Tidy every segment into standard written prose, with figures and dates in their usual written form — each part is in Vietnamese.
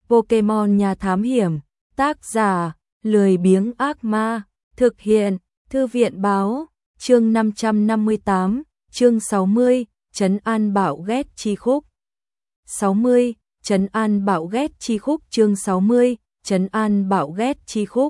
Pokemon Nhà Thám Hiểm, tác giả, lười biếng ác ma, thực hiện, Thư viện báo, chương 558, chương 60, Trấn An Bạo Ghét Chi Khúc. 60, Trấn An Bạo Ghét Chi Khúc chương 60, Trấn An Bạo Ghét Chi Khúc.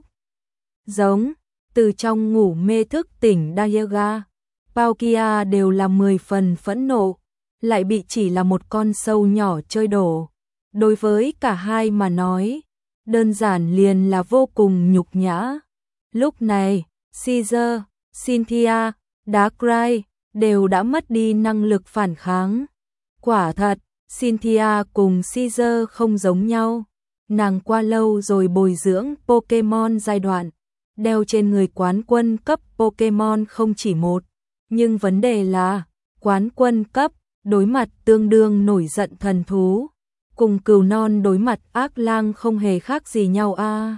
Giống, từ trong ngủ mê thức tỉnh Dialga, Palkia đều là 10 phần phẫn nộ, lại bị chỉ là một con sâu nhỏ chơi đổ. Đối với cả hai mà nói, đơn giản liền là vô cùng nhục nhã. Lúc này, Caesar, Cynthia, Darkrai đều đã mất đi năng lực phản kháng. Quả thật, Cynthia cùng Caesar không giống nhau. Nàng qua lâu rồi bồi dưỡng Pokemon giai đoạn, đeo trên người quán quân cấp Pokemon không chỉ một. Nhưng vấn đề là, quán quân cấp, đối mặt tương đương nổi giận thần thú, cùng cừu non đối mặt ác lang không hề khác gì nhau a.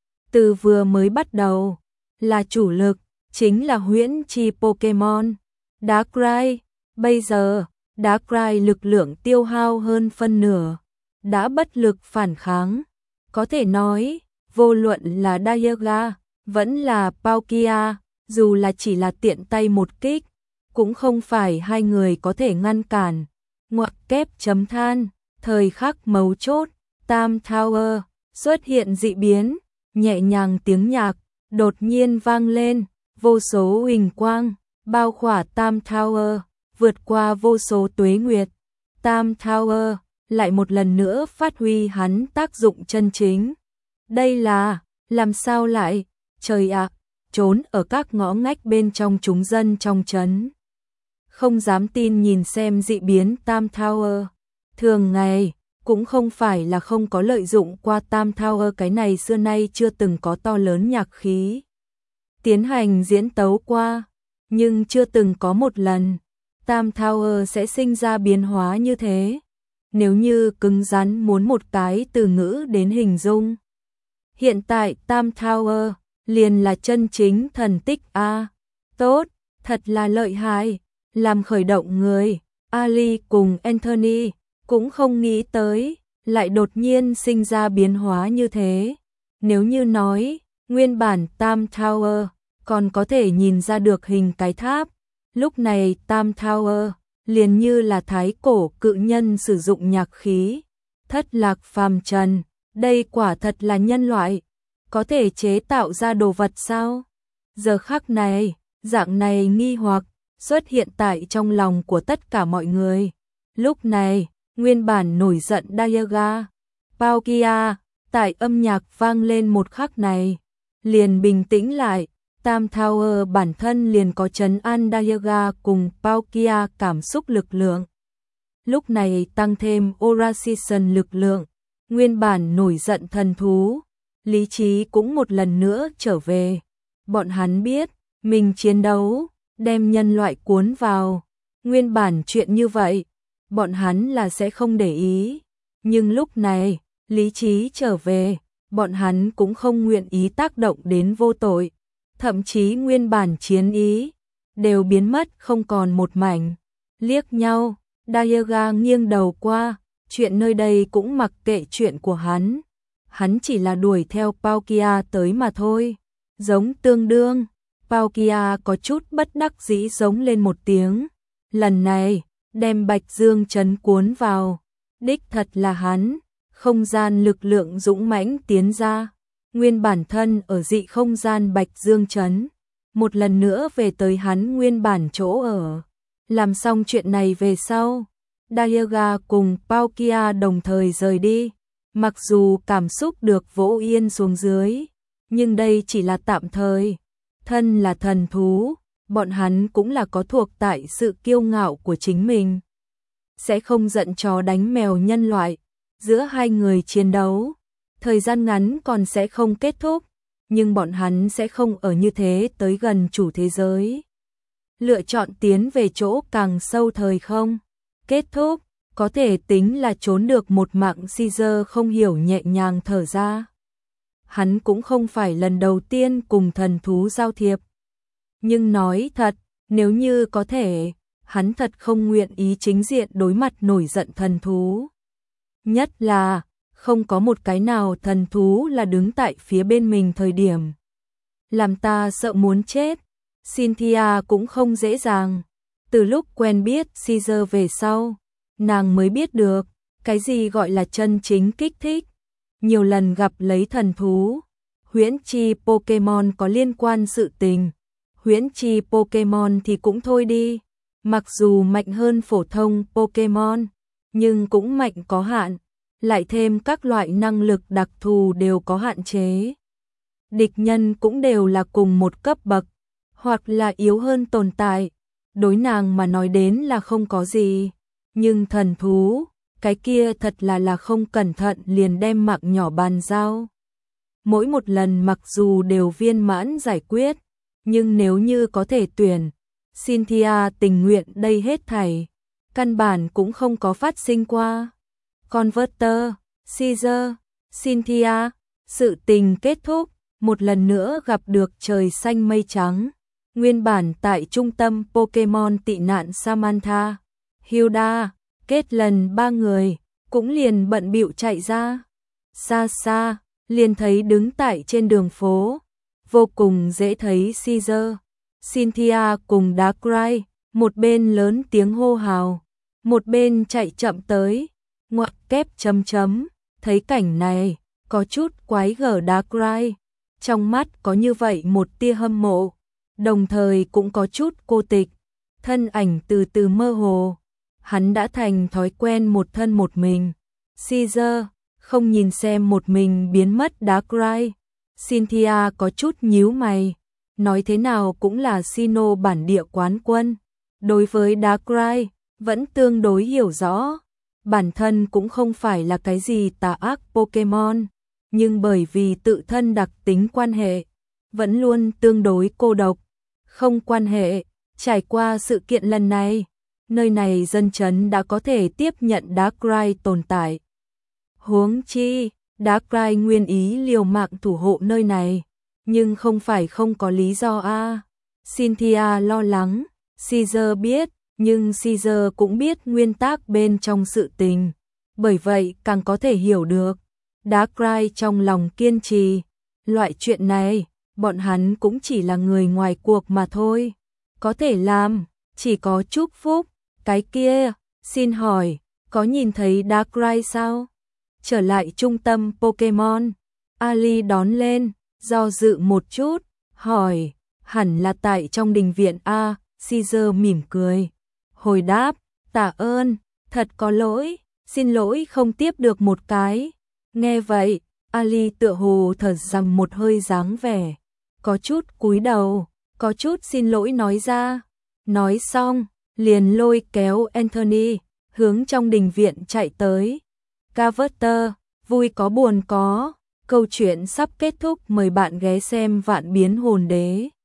Từ vừa mới bắt đầu, là chủ lực, chính là huyễn chi Pokemon, Darkrai. Bây giờ, Darkrai lực lượng tiêu hao hơn phân nửa, đã bất lực phản kháng. Có thể nói, vô luận là Dialga, vẫn là Palkia, dù là chỉ là tiện tay một kích, cũng không phải hai người có thể ngăn cản. Ngoặc kép chấm than, thời khắc mấu chốt, Tam Tower xuất hiện dị biến, nhẹ nhàng tiếng nhạc đột nhiên vang lên, vô số huỳnh quang bao khỏa Tam Tower, vượt qua vô số tuế nguyệt. Tam Tower lại một lần nữa phát huy hắn tác dụng chân chính. Đây là, làm sao lại, trời ạ, trốn ở các ngõ ngách bên trong chúng dân trong trấn. Không dám tin nhìn xem dị biến Tam Tower. Thường ngày, cũng không phải là không có lợi dụng qua Tam Tower, cái này xưa nay chưa từng có to lớn nhạc khí tiến hành diễn tấu qua, nhưng chưa từng có một lần Tam Tower sẽ sinh ra biến hóa như thế. Nếu như cứng rắn muốn một cái từ ngữ đến hình dung, hiện tại Tam Tower liền là chân chính thần tích a. Tốt, thật là lợi hại, làm khởi động người. Ali cùng Anthony cũng không nghĩ tới, lại đột nhiên sinh ra biến hóa như thế. Nếu như nói, nguyên bản Tam Tower còn có thể nhìn ra được hình cái tháp, lúc này Tam Tower liền như là thái cổ cự nhân sử dụng nhạc khí. Thất lạc phàm trần, đây quả thật là nhân loại, có thể chế tạo ra đồ vật sao? Giờ khắc này, dạng này nghi hoặc xuất hiện tại trong lòng của tất cả mọi người. Lúc này, nguyên bản nổi giận Dialga, Palkia, tại âm nhạc vang lên một khắc này, liền bình tĩnh lại. Tam Tower bản thân liền có trấn an Dialga cùng Palkia cảm xúc lực lượng. Lúc này tăng thêm Aura Season lực lượng, nguyên bản nổi giận thần thú, lý trí cũng một lần nữa trở về. Bọn hắn biết, mình chiến đấu, đem nhân loại cuốn vào. Nguyên bản chuyện như vậy, bọn hắn là sẽ không để ý. Nhưng lúc này, lý trí trở về, bọn hắn cũng không nguyện ý tác động đến vô tội. Thậm chí nguyên bản chiến ý đều biến mất không còn một mảnh. Liếc nhau, Dialga nghiêng đầu qua, chuyện nơi đây cũng mặc kệ chuyện của hắn. Hắn chỉ là đuổi theo Palkia tới mà thôi. Giống tương đương, Palkia có chút bất đắc dĩ giống lên một tiếng. Lần này, đem Bạch Dương trấn cuốn vào. Đích thật là hắn, không gian lực lượng dũng mãnh tiến ra. Nguyên bản thân ở dị không gian Bạch Dương trấn, một lần nữa về tới hắn nguyên bản chỗ ở. Làm xong chuyện này về sau, Dialga cùng Palkia đồng thời rời đi. Mặc dù cảm xúc được vỗ yên xuống dưới, nhưng đây chỉ là tạm thời. Thân là thần thú, bọn hắn cũng là có thuộc tại sự kiêu ngạo của chính mình. Sẽ không giận chó đánh mèo nhân loại. Giữa hai người chiến đấu, thời gian ngắn còn sẽ không kết thúc, nhưng bọn hắn sẽ không ở như thế tới gần chủ thế giới. Lựa chọn tiến về chỗ càng sâu thời không. Kết thúc, có thể tính là trốn được một mạng. Caesar không hiểu nhẹ nhàng thở ra. Hắn cũng không phải lần đầu tiên cùng thần thú giao thiệp. Nhưng nói thật, nếu như có thể, hắn thật không nguyện ý chính diện đối mặt nổi giận thần thú. Nhất là, không có một cái nào thần thú là đứng tại phía bên mình thời điểm làm ta sợ muốn chết. Cynthia cũng không dễ dàng. Từ lúc quen biết Caesar về sau, nàng mới biết được cái gì gọi là chân chính kích thích. Nhiều lần gặp lấy thần thú, huyễn chi Pokemon có liên quan sự tình, huyễn chi Pokemon thì cũng thôi đi, mặc dù mạnh hơn phổ thông Pokemon, nhưng cũng mạnh có hạn, lại thêm các loại năng lực đặc thù đều có hạn chế. Địch nhân cũng đều là cùng một cấp bậc, hoặc là yếu hơn tồn tại, đối nàng mà nói đến là không có gì, nhưng thần thú, cái kia thật là không cẩn thận liền đem mạng nhỏ bàn giao. Mỗi một lần mặc dù đều viên mãn giải quyết, nhưng nếu như có thể tuyển, Cynthia tình nguyện đây hết thảy, căn bản cũng không có phát sinh qua. Converter, Caesar, Cynthia, sự tình kết thúc, một lần nữa gặp được trời xanh mây trắng. Nguyên bản tại trung tâm Pokemon tị nạn Samantha, Hilda, kết lần ba người, cũng liền bận bịu chạy ra. Xa xa, liền thấy đứng tại trên đường phố, vô cùng dễ thấy Caesar, Cynthia cùng Darkrai, một bên lớn tiếng hô hào, một bên chạy chậm tới, ngoặc kép chấm chấm, thấy cảnh này, có chút quái gở Darkrai, trong mắt có như vậy một tia hâm mộ, đồng thời cũng có chút cô tịch, thân ảnh từ từ mơ hồ, hắn đã thành thói quen một thân một mình. Caesar không nhìn xem một mình biến mất Darkrai. Cynthia có chút nhíu mày, nói thế nào cũng là Sinnoh bản địa quán quân, đối với Darkrai vẫn tương đối hiểu rõ, bản thân cũng không phải là cái gì tà ác Pokemon, nhưng bởi vì tự thân đặc tính quan hệ, vẫn luôn tương đối cô độc, không quan hệ. Trải qua sự kiện lần này, nơi này dân chấn đã có thể tiếp nhận Darkrai tồn tại. Huống chi, Darkrai nguyên ý liều mạng thủ hộ nơi này, nhưng không phải không có lý do a. Cynthia lo lắng, Caesar biết, nhưng Caesar cũng biết nguyên tắc bên trong sự tình, bởi vậy càng có thể hiểu được Darkrai trong lòng kiên trì. Loại chuyện này, bọn hắn cũng chỉ là người ngoài cuộc mà thôi, có thể làm, chỉ có chúc phúc. Cái kia, xin hỏi, có nhìn thấy Darkrai sao? Trở lại trung tâm Pokemon, Ali đón lên, do dự một chút, hỏi, hẳn là tại trong đình viện a. Caesar mỉm cười, hồi đáp, tạ ơn, thật có lỗi, xin lỗi không tiếp được một cái. Nghe vậy, Ali tựa hồ thở rằng một hơi dáng vẻ, có chút cúi đầu, có chút xin lỗi nói ra. Nói xong, liền lôi kéo Anthony, hướng trong đình viện chạy tới. Carver, vui có buồn có, câu chuyện sắp kết thúc, mời bạn ghé xem Vạn Biến Hồn Đế.